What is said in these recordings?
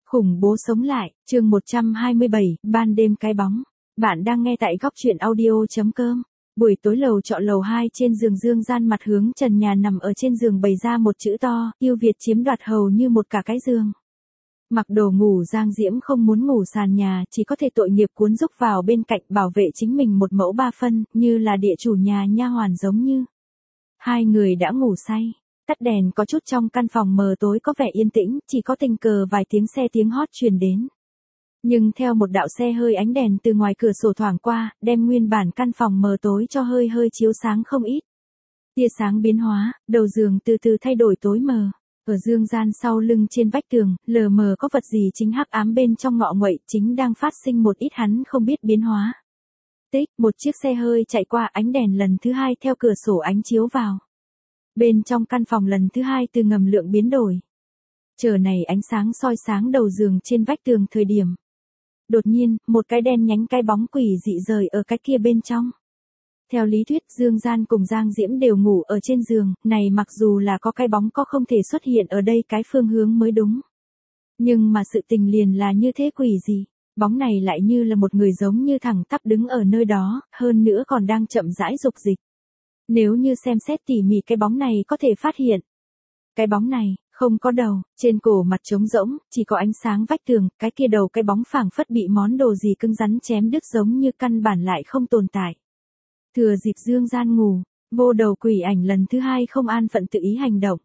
Khủng bố sống lại, chương 127, ban đêm cái bóng. Bạn đang nghe tại góc truyện audio.com. Buổi tối lầu trọ lầu 2 trên giường Dương Gian mặt hướng trần nhà nằm ở trên giường bày ra một chữ to, yêu Việt chiếm đoạt hầu như một cả cái giường. Mặc đồ ngủ Giang Diễm không muốn ngủ sàn nhà, chỉ có thể tội nghiệp cuốn rúc vào bên cạnh bảo vệ chính mình một mẫu ba phân, như là địa chủ nhà nha hoàn giống như. Hai người đã ngủ say. Tắt đèn có chút trong căn phòng mờ tối có vẻ yên tĩnh, chỉ có tình cờ vài tiếng xe tiếng hót truyền đến. Nhưng theo một đạo xe hơi ánh đèn từ ngoài cửa sổ thoảng qua, đem nguyên bản căn phòng mờ tối cho hơi hơi chiếu sáng không ít. Tia sáng biến hóa, đầu giường từ từ thay đổi tối mờ. Ở Dương Gian sau lưng trên vách tường, lờ mờ có vật gì chính hắc ám bên trong ngọ nguậy, chính đang phát sinh một ít hắn không biết biến hóa. Tích, một chiếc xe hơi chạy qua ánh đèn lần thứ hai theo cửa sổ ánh chiếu vào. Bên trong căn phòng lần thứ hai từ ngầm lượng biến đổi. Chờ này ánh sáng soi sáng đầu giường trên vách tường thời điểm. Đột nhiên, một cái đen nhánh cái bóng quỷ dị rời ở cái kia bên trong. Theo lý thuyết Dương Gian cùng Giang Diễm đều ngủ ở trên giường, này mặc dù là có cái bóng có không thể xuất hiện ở đây cái phương hướng mới đúng. Nhưng mà sự tình liền là như thế quỷ gì, bóng này lại như là một người giống như thẳng tắp đứng ở nơi đó, hơn nữa còn đang chậm rãi dục dịch. Nếu như xem xét tỉ mỉ cái bóng này có thể phát hiện. Cái bóng này, không có đầu, trên cổ mặt trống rỗng, chỉ có ánh sáng vách tường, cái kia đầu cái bóng phảng phất bị món đồ gì cứng rắn chém đứt giống như căn bản lại không tồn tại. Thừa dịp Dương Gian ngủ, vô đầu quỷ ảnh lần thứ hai không an phận tự ý hành động.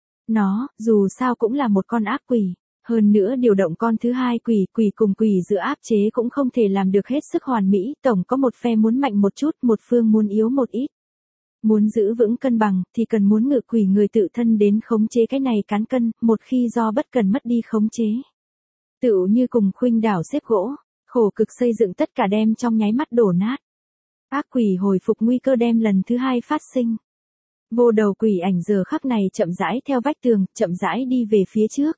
Nó, dù sao cũng là một con ác quỷ, hơn nữa điều động con thứ hai quỷ cùng quỷ giữa áp chế cũng không thể làm được hết sức hoàn mỹ, tổng có một phe muốn mạnh một chút, một phương muốn yếu một ít. Muốn giữ vững cân bằng, thì cần muốn ngự quỷ người tự thân đến khống chế cái này cán cân, một khi do bất cần mất đi khống chế. Tựu như cùng khuynh đảo xếp gỗ, khổ cực xây dựng tất cả đem trong nháy mắt đổ nát. Ác quỷ hồi phục nguy cơ đem lần thứ hai phát sinh. Vô đầu quỷ ảnh giờ khắc này chậm rãi theo vách tường, chậm rãi đi về phía trước.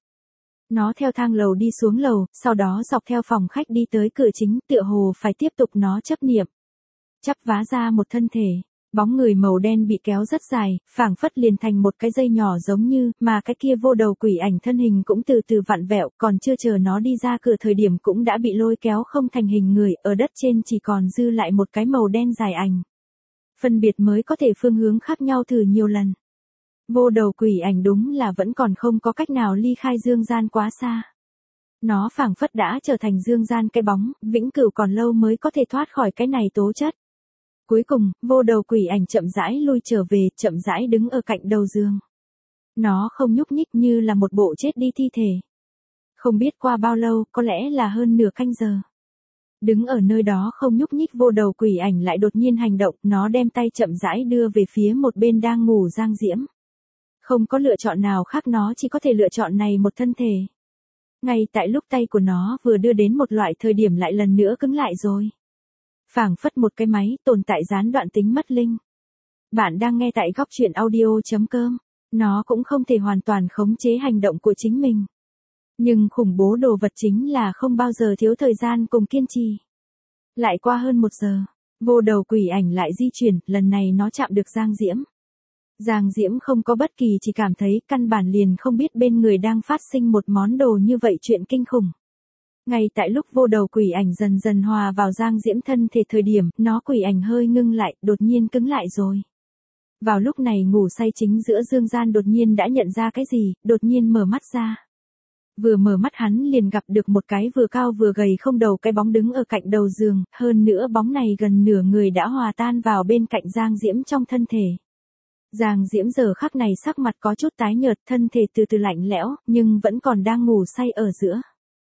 Nó theo thang lầu đi xuống lầu, sau đó dọc theo phòng khách đi tới cửa chính, tựa hồ phải tiếp tục nó chấp niệm. Chắp vá ra một thân thể. Bóng người màu đen bị kéo rất dài, phảng phất liền thành một cái dây nhỏ giống như, mà cái kia vô đầu quỷ ảnh thân hình cũng từ từ vặn vẹo, còn chưa chờ nó đi ra cửa thời điểm cũng đã bị lôi kéo không thành hình người, ở đất trên chỉ còn dư lại một cái màu đen dài ảnh. Phân biệt mới có thể phương hướng khác nhau thử nhiều lần. Vô đầu quỷ ảnh đúng là vẫn còn không có cách nào ly khai Dương Gian quá xa. Nó phảng phất đã trở thành Dương Gian cái bóng, vĩnh cửu còn lâu mới có thể thoát khỏi cái này tố chất. Cuối cùng, vô đầu quỷ ảnh chậm rãi lui trở về, chậm rãi đứng ở cạnh đầu giường. Nó không nhúc nhích như là một bộ chết đi thi thể. Không biết qua bao lâu, có lẽ là hơn nửa canh giờ. Đứng ở nơi đó không nhúc nhích vô đầu quỷ ảnh lại đột nhiên hành động, nó đem tay chậm rãi đưa về phía một bên đang ngủ Giang Diễm. Không có lựa chọn nào khác nó chỉ có thể lựa chọn này một thân thể. Ngay tại lúc tay của nó vừa đưa đến một loại thời điểm lại lần nữa cứng lại rồi. Phảng phất một cái máy tồn tại gián đoạn tính mất linh. Bạn đang nghe tại góc truyện audio.com. Nó cũng không thể hoàn toàn khống chế hành động của chính mình. Nhưng khủng bố đồ vật chính là không bao giờ thiếu thời gian cùng kiên trì. Lại qua hơn 1 giờ, vô đầu quỷ ảnh lại di chuyển, lần này nó chạm được Giang Diễm. Giang Diễm không có bất kỳ chỉ cảm thấy căn bản liền không biết bên người đang phát sinh một món đồ như vậy chuyện kinh khủng. Ngay tại lúc vô đầu quỷ ảnh dần dần hòa vào Giang Diễm thân thể thời điểm, nó quỷ ảnh hơi ngưng lại, đột nhiên cứng lại rồi. Vào lúc này ngủ say chính giữa Dương Gian đột nhiên đã nhận ra cái gì, đột nhiên mở mắt ra. Vừa mở mắt hắn liền gặp được một cái vừa cao vừa gầy không đầu cái bóng đứng ở cạnh đầu giường, hơn nữa bóng này gần nửa người đã hòa tan vào bên cạnh Giang Diễm trong thân thể. Giang Diễm giờ khắc này sắc mặt có chút tái nhợt, thân thể từ từ lạnh lẽo, nhưng vẫn còn đang ngủ say ở giữa.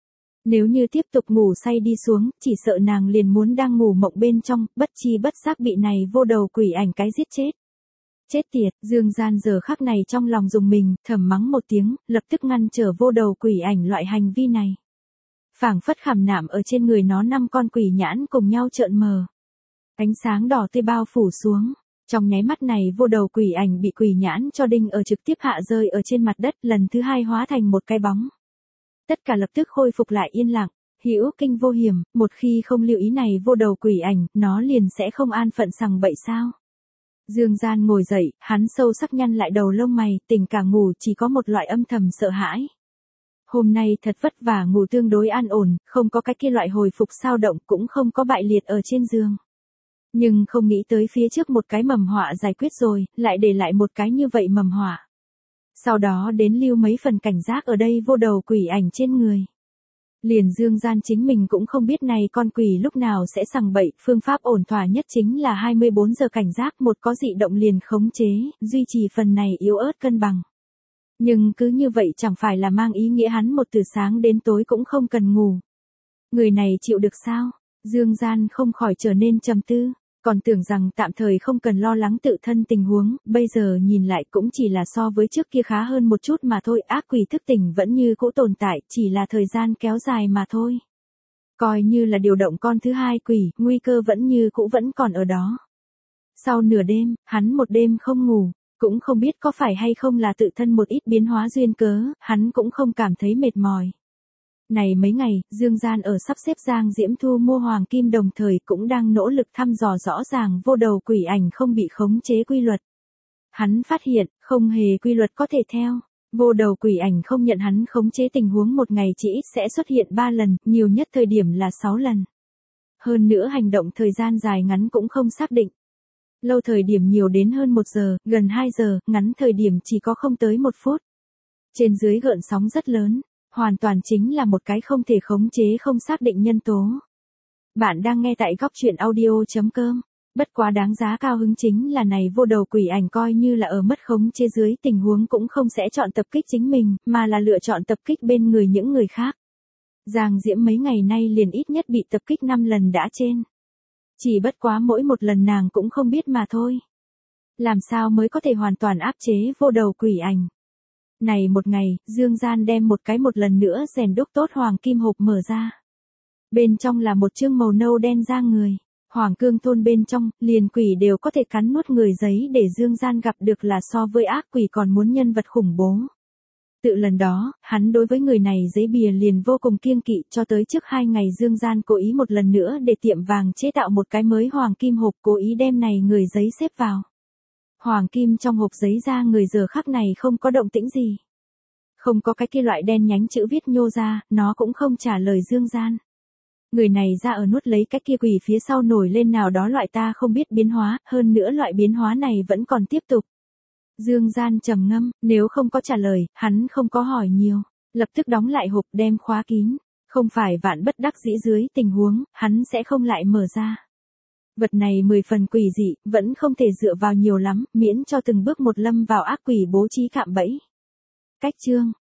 Nếu như tiếp tục ngủ say đi xuống, chỉ sợ nàng liền muốn đang ngủ mộng bên trong, bất chi bất giác bị này vô đầu quỷ ảnh cái giết chết. Chết tiệt, Dương Gian giờ khắc này trong lòng dùng mình, thầm mắng một tiếng, lập tức ngăn trở vô đầu quỷ ảnh loại hành vi này. Phảng phất khảm nạm ở trên người nó 5 con quỷ nhãn cùng nhau trợn mờ. Ánh sáng đỏ tươi bao phủ xuống. Trong nháy mắt này vô đầu quỷ ảnh bị quỷ nhãn cho đinh ở trực tiếp hạ rơi ở trên mặt đất, lần thứ hai hóa thành một cái bóng. Tất cả lập tức khôi phục lại yên lặng, hữu kinh vô hiểm, một khi không lưu ý này vô đầu quỷ ảnh, nó liền sẽ không an phận sằng bậy sao. Dương Gian ngồi dậy, hắn sâu sắc nhăn lại đầu lông mày, tình cả ngủ chỉ có một loại âm thầm sợ hãi. Hôm nay thật vất vả ngủ tương đối an ổn, không có cái kia loại hồi phục sao động cũng không có bại liệt ở trên giường. Nhưng không nghĩ tới phía trước một cái mầm họa giải quyết rồi, lại để lại một cái như vậy mầm họa. Sau đó đến lưu mấy phần cảnh giác ở đây vô đầu quỷ ảnh trên người. Liền Dương Gian chính mình cũng không biết này con quỷ lúc nào sẽ sằng bậy, phương pháp ổn thỏa nhất chính là 24 giờ cảnh giác, một có dị động liền khống chế, duy trì phần này yếu ớt cân bằng. Nhưng cứ như vậy chẳng phải là mang ý nghĩa hắn một từ sáng đến tối cũng không cần ngủ. Người này chịu được sao? Dương Gian không khỏi trở nên trầm tư, còn tưởng rằng tạm thời không cần lo lắng tự thân tình huống, bây giờ nhìn lại cũng chỉ là so với trước kia khá hơn một chút mà thôi, ác quỷ thức tỉnh vẫn như cũ tồn tại, chỉ là thời gian kéo dài mà thôi. Coi như là điều động con thứ hai quỷ, nguy cơ vẫn như cũ vẫn còn ở đó. Sau nửa đêm, hắn một đêm không ngủ, cũng không biết có phải hay không là tự thân một ít biến hóa duyên cớ, hắn cũng không cảm thấy mệt mỏi. Này mấy ngày, Dương Gian ở sắp xếp Giang Diễm Thu mua hoàng kim đồng thời cũng đang nỗ lực thăm dò rõ ràng vô đầu quỷ ảnh không bị khống chế quy luật. Hắn phát hiện, không hề quy luật có thể theo. Vô đầu quỷ ảnh không nhận hắn khống chế tình huống một ngày chỉ ít sẽ xuất hiện 3 lần, nhiều nhất thời điểm là 6 lần. Hơn nữa hành động thời gian dài ngắn cũng không xác định. Lâu thời điểm nhiều đến hơn 1 giờ, gần 2 giờ, ngắn thời điểm chỉ có không tới 1 phút. Trên dưới gợn sóng rất lớn. Hoàn toàn chính là một cái không thể khống chế không xác định nhân tố. Bạn đang nghe tại góc chuyện audio.com. Bất quá đáng giá cao hứng chính là này vô đầu quỷ ảnh coi như là ở mất khống chế dưới tình huống cũng không sẽ chọn tập kích chính mình, mà là lựa chọn tập kích bên người những người khác. Giang Diễm mấy ngày nay liền ít nhất bị tập kích 5 lần đã trên. Chỉ bất quá mỗi một lần nàng cũng không biết mà thôi. Làm sao mới có thể hoàn toàn áp chế vô đầu quỷ ảnh. Này một ngày, Dương Gian đem một lần nữa rèn đúc tốt hoàng kim hộp mở ra. Bên trong là một chương màu nâu đen da người. Hoàng cương thôn bên trong, liền quỷ đều có thể cắn nuốt người giấy để Dương Gian gặp được là so với ác quỷ còn muốn nhân vật khủng bố. Tự lần đó, hắn đối với người này giấy bìa liền vô cùng kiêng kỵ cho tới trước 2 ngày Dương Gian cố ý một lần nữa để tiệm vàng chế tạo một cái mới hoàng kim hộp cố ý đem này người giấy xếp vào. Hoàng kim trong hộp giấy da người giờ khắc này không có động tĩnh gì. Không có cái kia loại đen nhánh chữ viết nhô ra, nó cũng không trả lời Dương Gian. Người này ra ở nuốt lấy cái kia quỷ phía sau nổi lên nào đó loại ta không biết biến hóa, hơn nữa loại biến hóa này vẫn còn tiếp tục. Dương Gian trầm ngâm, nếu không có trả lời, hắn không có hỏi nhiều, lập tức đóng lại hộp đem khóa kín, không phải vạn bất đắc dĩ dưới tình huống, hắn sẽ không lại mở ra. Vật này 10 phần quỷ dị, vẫn không thể dựa vào nhiều lắm, miễn cho từng bước một lâm vào ác quỷ bố trí cạm bẫy. Cách chương